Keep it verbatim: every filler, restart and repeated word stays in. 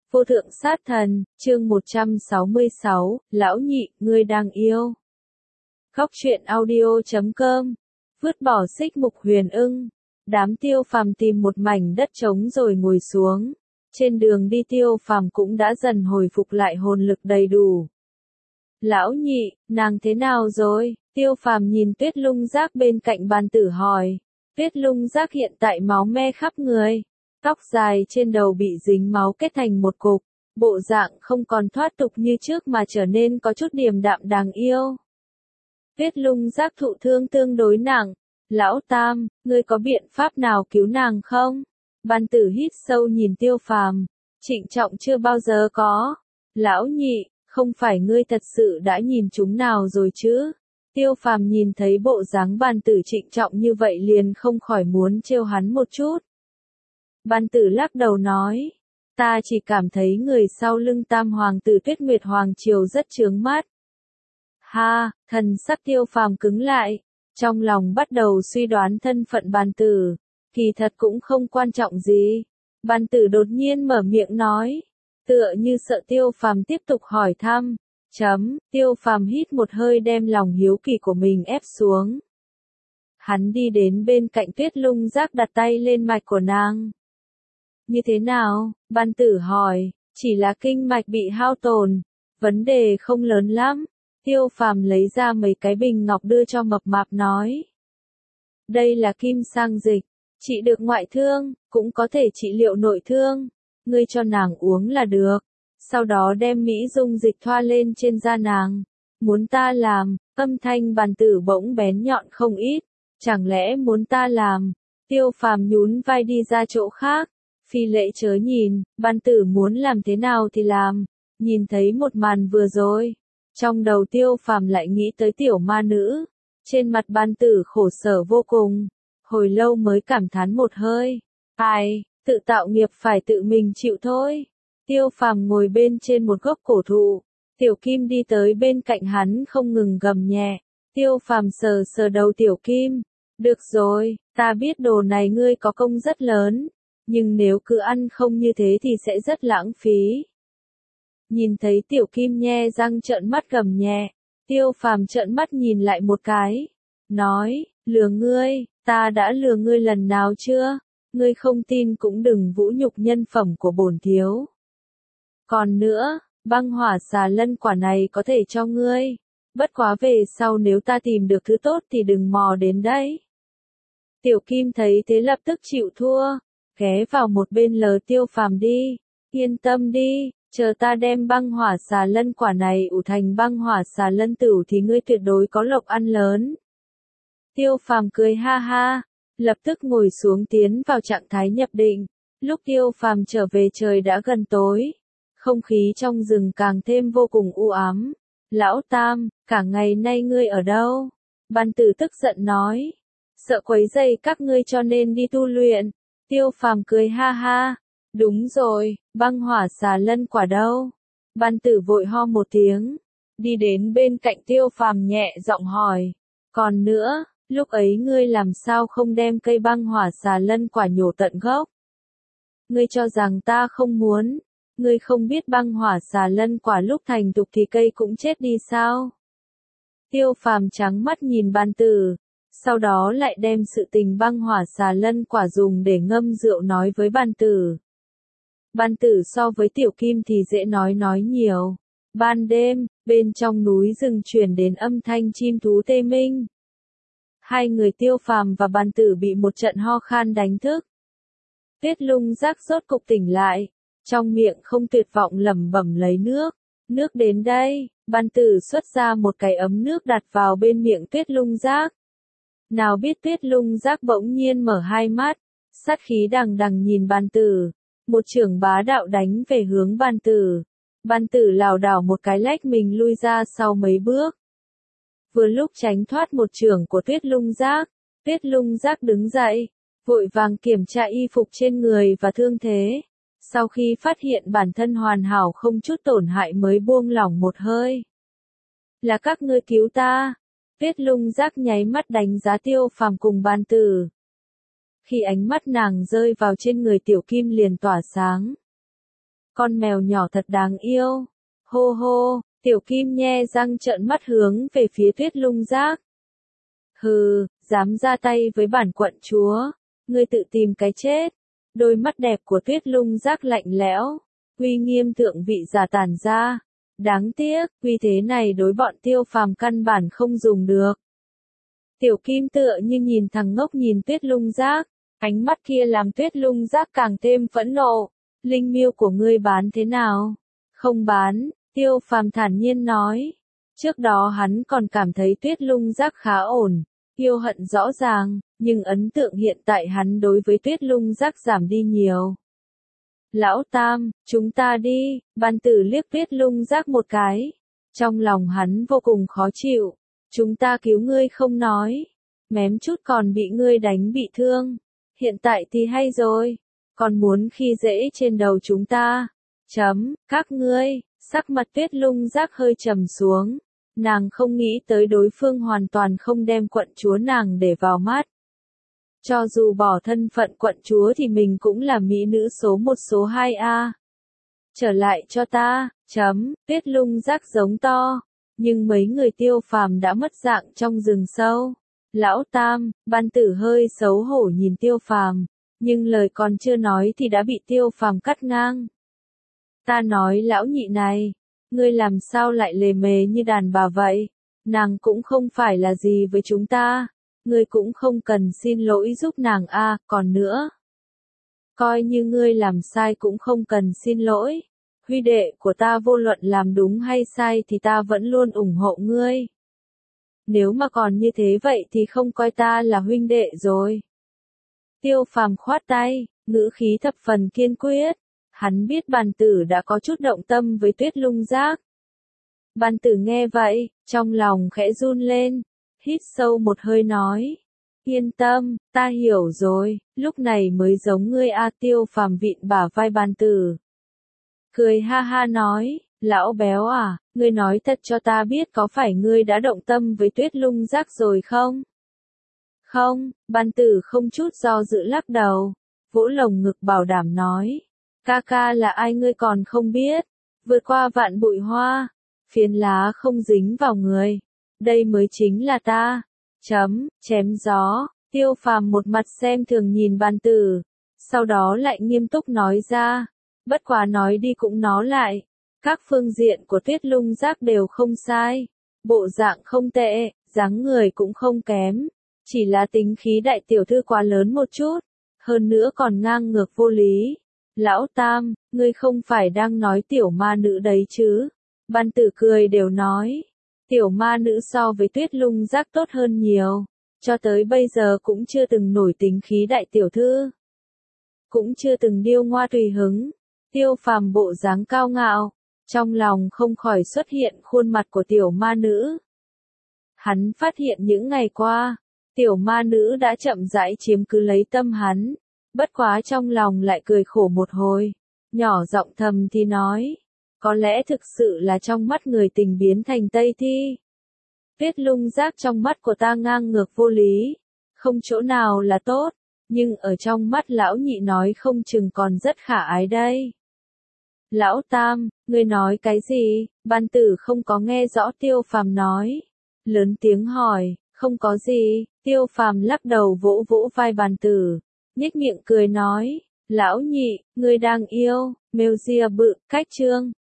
Vô thượng sát thần, chương một trăm sáu mươi sáu, lão nhị, ngươi đang yêu. Khóc chuyện audio chấm com, vứt bỏ xích mục huyền ưng. Đám Tiêu Phàm tìm một mảnh đất trống rồi ngồi xuống. Trên đường đi Tiêu Phàm cũng đã dần hồi phục lại hồn lực đầy đủ. Lão nhị, nàng thế nào rồi? Tiêu Phàm nhìn Tuyết Lung Giác bên cạnh bàn tử hỏi. Tuyết Lung Giác hiện tại máu me khắp người. Tóc dài trên đầu bị dính máu kết thành một cục, bộ dạng không còn thoát tục như trước mà trở nên có chút điềm đạm đáng yêu. Tuyết Lung Giác thụ thương tương đối nặng, lão Tam, ngươi có biện pháp nào cứu nàng không? Ban tử hít sâu nhìn Tiêu Phàm, trịnh trọng chưa bao giờ có. Lão nhị, không phải ngươi thật sự đã nhìn chúng nào rồi chứ? Tiêu Phàm nhìn thấy bộ dáng ban tử trịnh trọng như vậy liền không khỏi muốn trêu hắn một chút. Ban tử lắc đầu nói, ta chỉ cảm thấy người sau lưng Tam Hoàng tử Tuyết Nguyệt Hoàng Triều rất chướng mắt. Ha, thần sắc Tiêu Phàm cứng lại, trong lòng bắt đầu suy đoán thân phận ban tử, kỳ thật cũng không quan trọng gì. Ban tử đột nhiên mở miệng nói, tựa như sợ Tiêu Phàm tiếp tục hỏi thăm. Chấm, Tiêu Phàm hít một hơi đem lòng hiếu kỳ của mình ép xuống. Hắn đi đến bên cạnh Tuyết Lung Giác đặt tay lên mạch của nàng. Như thế nào? Ban tử hỏi, chỉ là kinh mạch bị hao tổn, vấn đề không lớn lắm. Tiêu Phàm lấy ra mấy cái bình ngọc đưa cho mập mạp nói. Đây là kim sang dịch, trị được ngoại thương, cũng có thể trị liệu nội thương. Ngươi cho nàng uống là được. Sau đó đem mỹ dung dịch thoa lên trên da nàng. Muốn ta làm, âm thanh bàn tử bỗng bén nhọn không ít. Chẳng lẽ muốn ta làm? Tiêu Phàm nhún vai đi ra chỗ khác. Phi lễ chớ nhìn, ban tử muốn làm thế nào thì làm. Nhìn thấy một màn vừa rồi, trong đầu Tiêu Phàm lại nghĩ tới tiểu ma nữ. Trên mặt ban tử khổ sở vô cùng, hồi lâu mới cảm thán một hơi. Ai, tự tạo nghiệp phải tự mình chịu thôi. Tiêu Phàm ngồi bên trên một gốc cổ thụ, Tiểu Kim đi tới bên cạnh hắn không ngừng gầm nhẹ. Tiêu Phàm sờ sờ đầu Tiểu Kim, được rồi, ta biết đồ này ngươi có công rất lớn. Nhưng nếu cứ ăn không như thế thì sẽ rất lãng phí. Nhìn thấy Tiểu Kim nhe răng trợn mắt gầm nhẹ, Tiêu Phàm trợn mắt nhìn lại một cái, nói, lừa ngươi, ta đã lừa ngươi lần nào chưa? Ngươi không tin cũng đừng vũ nhục nhân phẩm của bổn thiếu. Còn nữa, băng hỏa xà lân quả này có thể cho ngươi, bất quá về sau nếu ta tìm được thứ tốt thì đừng mò đến đấy. Tiểu Kim thấy thế lập tức chịu thua. Ghé vào một bên lờ Tiêu Phàm đi, yên tâm đi, chờ ta đem băng hỏa xà lân quả này ủ thành băng hỏa xà lân tửu thì ngươi tuyệt đối có lộc ăn lớn. Tiêu Phàm cười ha ha, lập tức ngồi xuống tiến vào trạng thái nhập định. Lúc Tiêu Phàm trở về trời đã gần tối, không khí trong rừng càng thêm vô cùng u ám. Lão Tam, cả ngày nay ngươi ở đâu? Ban tử tức giận nói, sợ quấy rầy các ngươi cho nên đi tu luyện. Tiêu Phàm cười ha ha, đúng rồi, băng hỏa xà lân quả đâu? Ban tử vội ho một tiếng, đi đến bên cạnh Tiêu Phàm nhẹ giọng hỏi, còn nữa, lúc ấy ngươi làm sao không đem cây băng hỏa xà lân quả nhổ tận gốc? Ngươi cho rằng ta không muốn, ngươi không biết băng hỏa xà lân quả lúc thành thục thì cây cũng chết đi sao? Tiêu Phàm trắng mắt nhìn ban tử. Sau đó lại đem sự tình băng hỏa xà lân quả dùng để ngâm rượu nói với ban tử. Ban tử so với Tiểu Kim thì dễ nói nói nhiều. Ban đêm, bên trong núi rừng truyền đến âm thanh chim thú tê minh. Hai người Tiêu Phàm và ban tử bị một trận ho khan đánh thức. Tuyết Lung Giác rốt cục tỉnh lại, trong miệng không tuyệt vọng lẩm bẩm lấy nước. Nước đến đây, ban tử xuất ra một cái ấm nước đặt vào bên miệng Tuyết Lung Giác. Nào biết Tuyết Lung Giác bỗng nhiên mở hai mắt, sát khí đằng đằng nhìn ban tử, một chưởng bá đạo đánh về hướng ban tử. Ban tử lảo đảo một cái lách mình lui ra sau mấy bước. Vừa lúc tránh thoát một chưởng của Tuyết Lung Giác, Tuyết Lung Giác đứng dậy, vội vàng kiểm tra y phục trên người và thương thế. Sau khi phát hiện bản thân hoàn hảo không chút tổn hại mới buông lỏng một hơi. Là các ngươi cứu ta. Tuyết Lung Giác nháy mắt đánh giá Tiêu Phàm cùng ban tử. Khi ánh mắt nàng rơi vào trên người Tiểu Kim liền tỏa sáng. con mèo nhỏ thật đáng yêu. Hô hô, Tiểu Kim nhe răng trợn mắt hướng về phía Tuyết Lung Giác. Hừ, dám ra tay với bản quận chúa, ngươi tự tìm cái chết. Đôi mắt đẹp của Tuyết Lung Giác lạnh lẽo, uy nghiêm thượng vị giả tản ra. Đáng tiếc, uy thế này đối bọn Tiêu Phàm căn bản không dùng được. Tiểu Kim tựa như nhìn thằng ngốc nhìn Tuyết Lung Giác, ánh mắt kia làm Tuyết Lung Giác càng thêm phẫn nộ. Linh miêu của ngươi bán thế nào? Không bán, Tiêu Phàm thản nhiên nói. Trước đó hắn còn cảm thấy Tuyết Lung Giác khá ổn, yêu hận rõ ràng, nhưng ấn tượng hiện tại hắn đối với Tuyết Lung Giác giảm đi nhiều. Lão Tam, chúng ta đi, Ban Tử liếc Tuyết Lung Giác một cái. Trong lòng hắn vô cùng khó chịu. Chúng ta cứu ngươi không nói, mém chút còn bị ngươi đánh bị thương. Hiện tại thì hay rồi, còn muốn khi dễ trên đầu chúng ta. Chấm, các ngươi, sắc mặt Tuyết Lung Giác hơi trầm xuống. Nàng không nghĩ tới đối phương hoàn toàn không đem quận chúa nàng để vào mắt. Cho dù bỏ thân phận quận chúa thì mình cũng là mỹ nữ số một số hai a. Trở lại cho ta, chấm, Tuyết Lung Giác giống to. Nhưng mấy người Tiêu Phàm đã mất dạng trong rừng sâu. Lão Tam, Ban Tử hơi xấu hổ nhìn Tiêu Phàm, nhưng lời còn chưa nói thì đã bị Tiêu Phàm cắt ngang. Ta nói lão nhị này, ngươi làm sao lại lề mề như đàn bà vậy? Nàng cũng không phải là gì với chúng ta, ngươi cũng không cần xin lỗi giúp nàng a, còn nữa. Coi như ngươi làm sai cũng không cần xin lỗi. Huy đệ của ta vô luận làm đúng hay sai thì ta vẫn luôn ủng hộ ngươi. Nếu mà còn như thế vậy thì không coi ta là huynh đệ rồi. Tiêu Phàm khoát tay, ngữ khí thập phần kiên quyết. Hắn biết Bàn Tử đã có chút động tâm với Tuyết Lung Giác. Bàn Tử nghe vậy, trong lòng khẽ run lên, hít sâu một hơi nói. Yên tâm, ta hiểu rồi, lúc này mới giống ngươi a. Tiêu Phàm vịn bả vai Bàn Tử. Cười ha ha nói, lão béo à, ngươi nói thật cho ta biết có phải ngươi đã động tâm với Tuyết Lung Giác rồi không? Không, Ban Tử không chút do dự lắc đầu, vỗ lồng ngực bảo đảm nói. Ca ca là ai ngươi còn không biết, vượt qua vạn bụi hoa, phiến lá không dính vào người, đây mới chính là ta. Chấm, chém gió, Tiêu Phàm một mặt xem thường nhìn Ban Tử, sau đó lại nghiêm túc nói ra. Bất quá nói đi cũng nói lại, các phương diện của Tuyết Lung Giác đều không sai, bộ dạng không tệ, dáng người cũng không kém, chỉ là tính khí đại tiểu thư quá lớn một chút, hơn nữa còn ngang ngược vô lý. Lão Tam, ngươi không phải đang nói tiểu ma nữ đấy chứ? Ban Tử cười đều nói, tiểu ma nữ so với Tuyết Lung Giác tốt hơn nhiều, cho tới bây giờ cũng chưa từng nổi tính khí đại tiểu thư, cũng chưa từng điêu ngoa tùy hứng. Tiêu Phàm bộ dáng cao ngạo, trong lòng không khỏi xuất hiện khuôn mặt của tiểu ma nữ. Hắn phát hiện những ngày qua, tiểu ma nữ đã chậm rãi chiếm cứ lấy tâm hắn, bất quá trong lòng lại cười khổ một hồi, nhỏ giọng thầm thì nói, có lẽ thực sự là trong mắt người tình biến thành Tây Thi. Tuyết Lung Giác trong mắt của ta ngang ngược vô lý, không chỗ nào là tốt, nhưng ở trong mắt lão nhị nói không chừng còn rất khả ái đây. Lão Tam, ngươi nói cái gì? Ban Tử không có nghe rõ Tiêu Phàm nói. Lớn tiếng hỏi, không có gì. Tiêu Phàm lắc đầu vỗ vỗ vai Ban Tử, nhếch miệng cười nói, lão nhị, ngươi đang yêu, Mêu Ria bự, cách chương.